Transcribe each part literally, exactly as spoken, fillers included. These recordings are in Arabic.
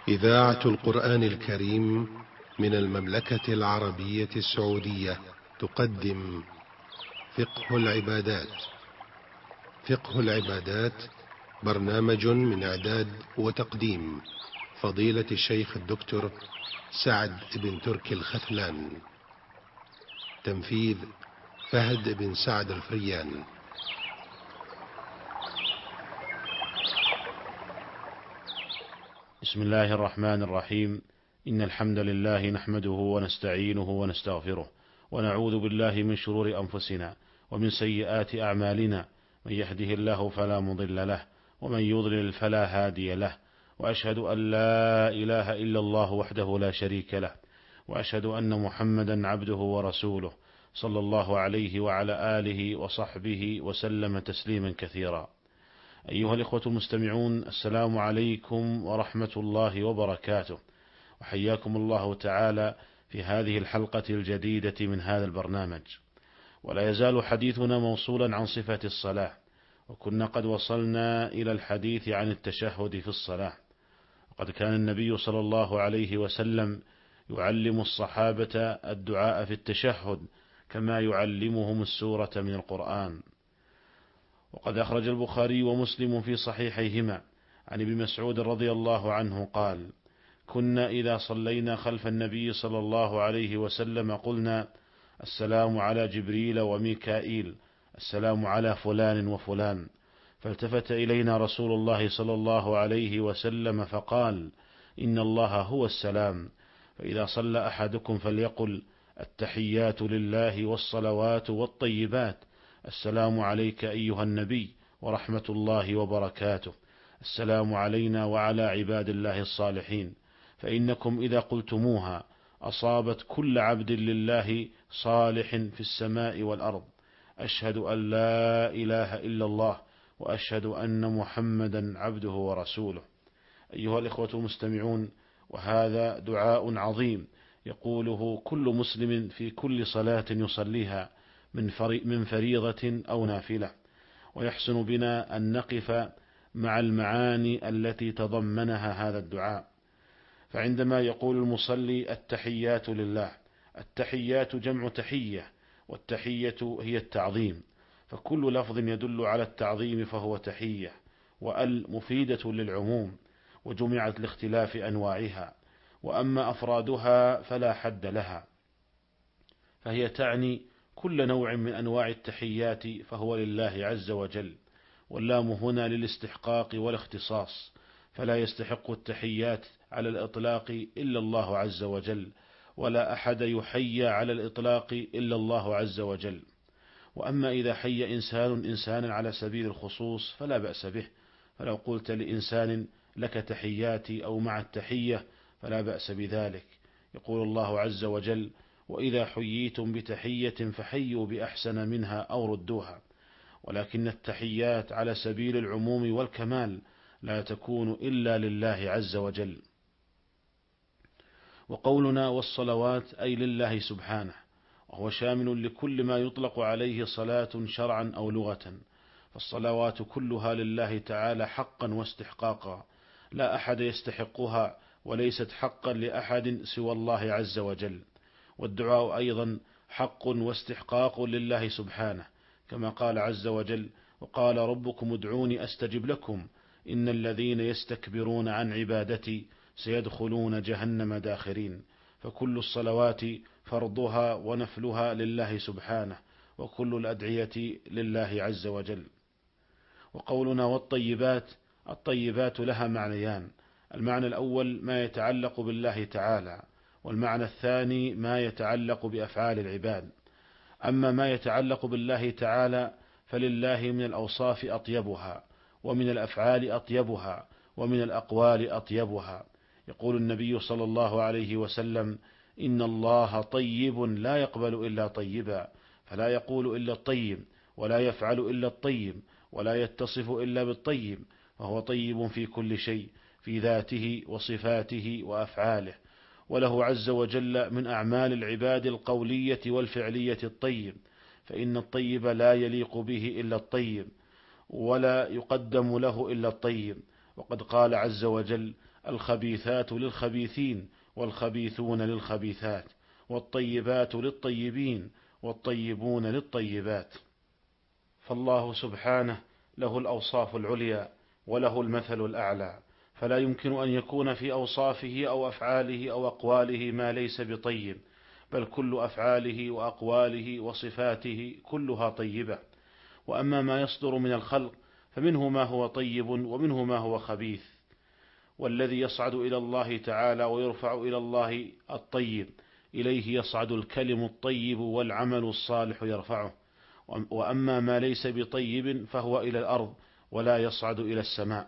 إذاعة القرآن الكريم من المملكة العربية السعودية تقدم فقه العبادات. فقه العبادات برنامج من إعداد وتقديم فضيلة الشيخ الدكتور سعد بن تركي الختلان. تنفيذ فهد بن سعد الفريان. بسم الله الرحمن الرحيم. إن الحمد لله نحمده ونستعينه ونستغفره ونعوذ بالله من شرور أنفسنا ومن سيئات أعمالنا، من يهده الله فلا مضل له ومن يضلل فلا هادي له، وأشهد أن لا إله إلا الله وحده لا شريك له، وأشهد أن محمدا عبده ورسوله صلى الله عليه وعلى آله وصحبه وسلم تسليما كثيرا. أيها الإخوة المستمعون، السلام عليكم ورحمة الله وبركاته، وحياكم الله تعالى في هذه الحلقة الجديدة من هذا البرنامج. ولا يزال حديثنا موصولا عن صفة الصلاة، وكنا قد وصلنا إلى الحديث عن التشهد في الصلاة. وقد كان النبي صلى الله عليه وسلم يعلم الصحابة الدعاء في التشهد كما يعلمهم السورة من القرآن. وقد أخرج البخاري ومسلم في صحيحيهما عن ابن مسعود رضي الله عنه قال: كنا إذا صلينا خلف النبي صلى الله عليه وسلم قلنا: السلام على جبريل وميكائيل، السلام على فلان وفلان. فالتفت إلينا رسول الله صلى الله عليه وسلم فقال: إن الله هو السلام، فإذا صلى أحدكم فليقل: التحيات لله والصلوات والطيبات، السلام عليك أيها النبي ورحمة الله وبركاته، السلام علينا وعلى عباد الله الصالحين، فإنكم إذا قلتموها أصابت كل عبد لله صالح في السماء والأرض. أشهد أن لا إله إلا الله وأشهد أن محمدا عبده ورسوله. أيها الإخوة المستمعون، وهذا دعاء عظيم يقوله كل مسلم في كل صلاة يصليها من فريضة أو نافلة، ويحسن بنا أن نقف مع المعاني التي تضمنها هذا الدعاء. فعندما يقول المصلي التحيات لله، التحيات جمع تحية، والتحية هي التعظيم، فكل لفظ يدل على التعظيم فهو تحية، وأل مفيدة للعموم وجمعت لاختلاف أنواعها، وأما أفرادها فلا حد لها، فهي تعني كل نوع من أنواع التحيات فهو لله عز وجل، واللام هنا للاستحقاق والاختصاص، فلا يستحق التحيات على الإطلاق إلا الله عز وجل، ولا أحد يحيى على الإطلاق إلا الله عز وجل. وأما إذا حي إنسان إنسانا على سبيل الخصوص فلا بأس به، فلو قلت لإنسان لك تحياتي أو مع التحية فلا بأس بذلك. يقول الله عز وجل: وإذا حييتم بتحية فحيوا بأحسن منها أو ردوها. ولكن التحيات على سبيل العموم والكمال لا تكون إلا لله عز وجل. وقولنا والصلوات أي لله سبحانه، وهو شامل لكل ما يطلق عليه صلاة شرعا أو لغة، فالصلوات كلها لله تعالى حقا واستحقاقا، لا أحد يستحقها وليست حقا لأحد سوى الله عز وجل. والدعاء أيضا حق واستحقاق لله سبحانه، كما قال عز وجل: وقال ربكم ادعوني أستجب لكم إن الذين يستكبرون عن عبادتي سيدخلون جهنم داخرين. فكل الصلوات فرضها ونفلها لله سبحانه، وكل الأدعية لله عز وجل. وقولنا والطيبات، الطيبات لها معنيان: المعنى الأول ما يتعلق بالله تعالى، والمعنى الثاني ما يتعلق بأفعال العباد. أما ما يتعلق بالله تعالى فلله من الأوصاف أطيبها، ومن الأفعال أطيبها، ومن الأقوال أطيبها. يقول النبي صلى الله عليه وسلم: إن الله طيب لا يقبل إلا طيبا، فلا يقول إلا الطيب، ولا يفعل إلا الطيب، ولا يتصف إلا بالطيب، وهو طيب في كل شيء، في ذاته وصفاته وأفعاله. وله عز وجل من أعمال العباد القولية والفعلية الطيب، فإن الطيب لا يليق به إلا الطيب، ولا يقدم له إلا الطيب، وقد قال عز وجل: الخبيثات للخبيثين والخبيثون للخبيثات والطيبات للطيبين والطيبون للطيبات. فالله سبحانه له الأوصاف العليا وله المثل الأعلى، فلا يمكن أن يكون في أوصافه أو أفعاله أو أقواله ما ليس بطيب، بل كل أفعاله وأقواله وصفاته كلها طيبة. وأما ما يصدر من الخلق فمنه ما هو طيب ومنه ما هو خبيث، والذي يصعد إلى الله تعالى ويرفع إلى الله الطيب، إليه يصعد الكلم الطيب والعمل الصالح يرفعه. وأما ما ليس بطيب فهو إلى الأرض ولا يصعد إلى السماء.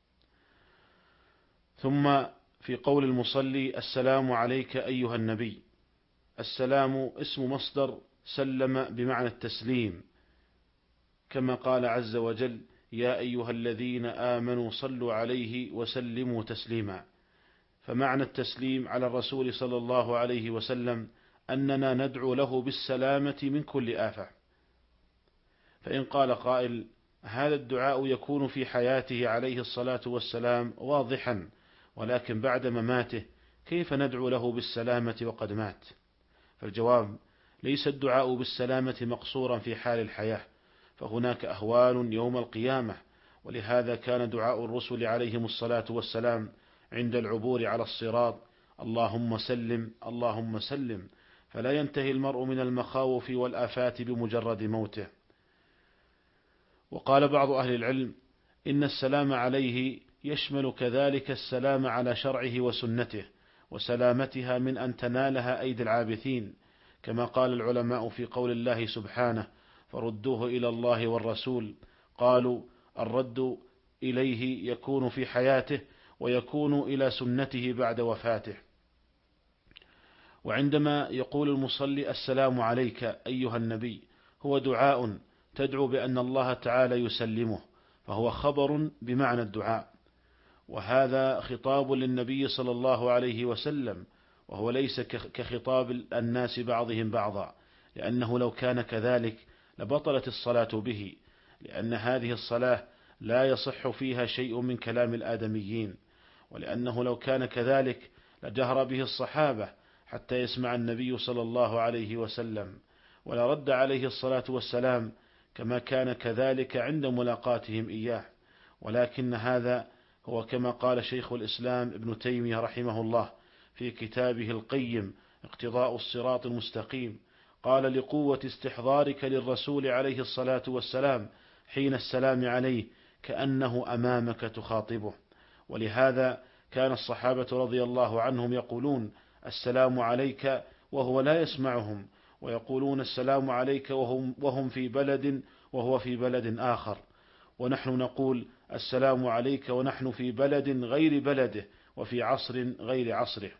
ثم في قول المصلي: السلام عليك أيها النبي، السلام اسم مصدر سلم بمعنى التسليم، كما قال عز وجل: يا أيها الذين آمنوا صلوا عليه وسلموا تسليما. فمعنى التسليم على الرسول صلى الله عليه وسلم أننا ندعو له بالسلامة من كل آفة. فإن قال قائل: هذا الدعاء يكون في حياته عليه الصلاة والسلام واضحا، ولكن بعد مماته كيف ندعو له بالسلامة وقد مات؟ فالجواب: ليس الدعاء بالسلامة مقصورا في حال الحياة، فهناك أهوال يوم القيامة، ولهذا كان دعاء الرسل عليهم الصلاة والسلام عند العبور على الصراط: اللهم سلم اللهم سلم، فلا ينتهي المرء من المخاوف والآفات بمجرد موته. وقال بعض أهل العلم: إن السلام عليه يشمل كذلك السلام على شرعه وسنته وسلامتها من أن تنالها أيدي العابثين، كما قال العلماء في قول الله سبحانه: فردوه إلى الله والرسول. قالوا: الرد إليه يكون في حياته ويكون إلى سنته بعد وفاته. وعندما يقول المصلي: السلام عليك أيها النبي، هو دعاء تدعو بأن الله تعالى يسلمه، فهو خبر بمعنى الدعاء، وهذا خطاب للنبي صلى الله عليه وسلم، وهو ليس كخطاب الناس بعضهم بعضا، لأنه لو كان كذلك لبطلت الصلاة به، لأن هذه الصلاة لا يصح فيها شيء من كلام الآدميين، ولأنه لو كان كذلك لجهر به الصحابة حتى يسمع النبي صلى الله عليه وسلم، ولا رد عليه الصلاة والسلام كما كان كذلك عند ملاقاتهم إياه. ولكن هذا هو كما قال شيخ الإسلام ابن تيمية رحمه الله في كتابه القيم اقتضاء الصراط المستقيم، قال: لقوة استحضارك للرسول عليه الصلاة والسلام حين السلام عليه كأنه أمامك تخاطبه. ولهذا كان الصحابة رضي الله عنهم يقولون: السلام عليك وهو لا يسمعهم، ويقولون: السلام عليك وهم, وهم في بلد وهو في بلد آخر، ونحن نقول: السلام عليك ونحن في بلد غير بلده وفي عصر غير عصره.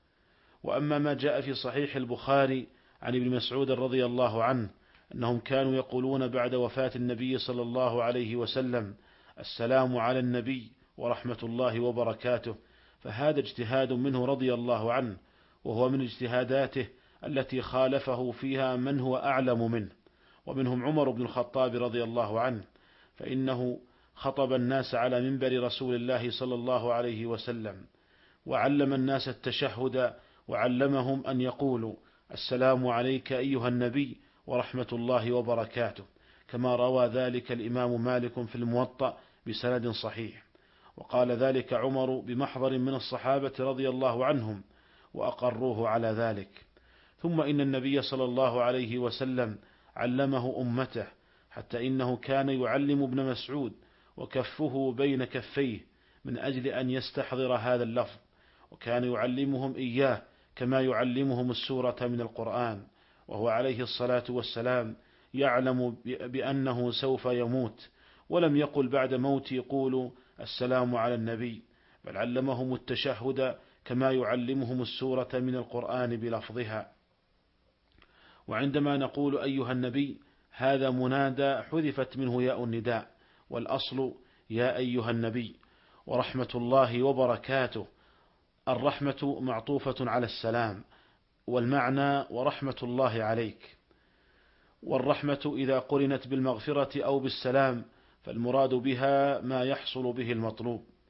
وأما ما جاء في صحيح البخاري عن ابن مسعود رضي الله عنه أنهم كانوا يقولون بعد وفاة النبي صلى الله عليه وسلم: السلام على النبي ورحمة الله وبركاته، فهذا اجتهاد منه رضي الله عنه، وهو من اجتهاداته التي خالفه فيها من هو أعلم منه، ومنهم عمر بن الخطاب رضي الله عنه، فإنه خطب الناس على منبر رسول الله صلى الله عليه وسلم، وعلم الناس التشهد، وعلمهم أن يقولوا: السلام عليك أيها النبي ورحمة الله وبركاته، كما روى ذلك الإمام مالك في الموطأ بسند صحيح. وقال ذلك عمر بمحضر من الصحابة رضي الله عنهم وأقروه على ذلك. ثم إن النبي صلى الله عليه وسلم علمه أمته، حتى إنه كان يعلم ابن مسعود وكفه بين كفيه من أجل أن يستحضر هذا اللفظ، وكان يعلمهم إياه كما يعلمهم السورة من القرآن، وهو عليه الصلاة والسلام يعلم بأنه سوف يموت، ولم يقل بعد موتي قولوا السلام على النبي، بل علمهم التشهد كما يعلمهم السورة من القرآن بلفظها. وعندما نقول أيها النبي، هذا منادى حذفت منه ياء النداء، والأصل يا أيها النبي. ورحمة الله وبركاته، الرحمة معطوفة على السلام، والمعنى ورحمة الله عليك. والرحمة إذا قرنت بالمغفرة أو بالسلام فالمراد بها ما يحصل به المطلوب،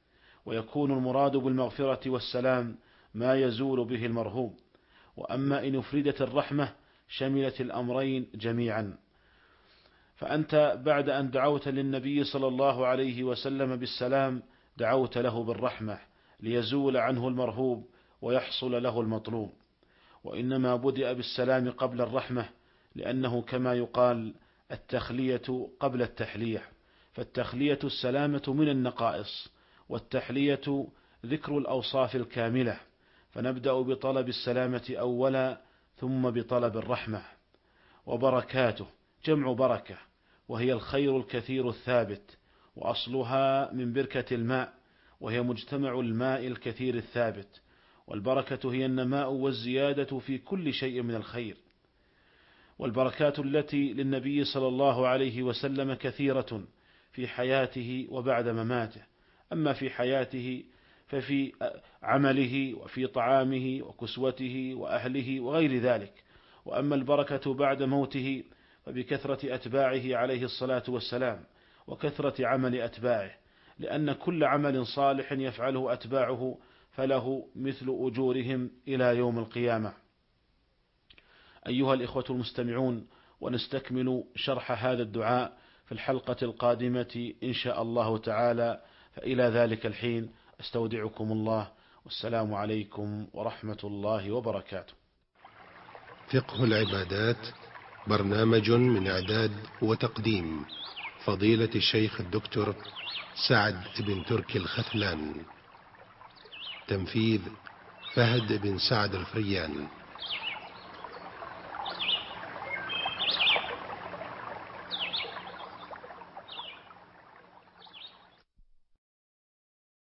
ويكون المراد بالمغفرة والسلام ما يزول به المرهوب. وأما إن أفردت الرحمة شملت الأمرين جميعا. فأنت بعد أن دعوت للنبي صلى الله عليه وسلم بالسلام دعوت له بالرحمة ليزول عنه المرهوب ويحصل له المطلوب. وإنما بدأ بالسلام قبل الرحمة لأنه كما يقال التخلية قبل التحلية، فالتخلية السلامة من النقائص، والتحلية ذكر الأوصاف الكاملة، فنبدأ بطلب السلامة أولا ثم بطلب الرحمة. وبركاته جمع بركة، وهي الخير الكثير الثابت، وأصلها من بركة الماء، وهي مجتمع الماء الكثير الثابت. والبركة هي النماء والزيادة في كل شيء من الخير. والبركات التي للنبي صلى الله عليه وسلم كثيرة في حياته وبعد مماته. أما في حياته ففي عمله وفي طعامه وكسوته وأهله وغير ذلك. وأما البركة بعد موته فبكثرة أتباعه عليه الصلاة والسلام وكثرة عمل أتباعه، لأن كل عمل صالح يفعله أتباعه فله مثل أجورهم إلى يوم القيامة. أيها الإخوة المستمعون، ونستكمل شرح هذا الدعاء في الحلقة القادمة إن شاء الله تعالى، فإلى ذلك الحين أستودعكم الله، والسلام عليكم ورحمة الله وبركاته. فقه العبادات برنامج من إعداد وتقديم فضيلة الشيخ الدكتور سعد بن تركي الختلان. تنفيذ فهد بن سعد الفريان.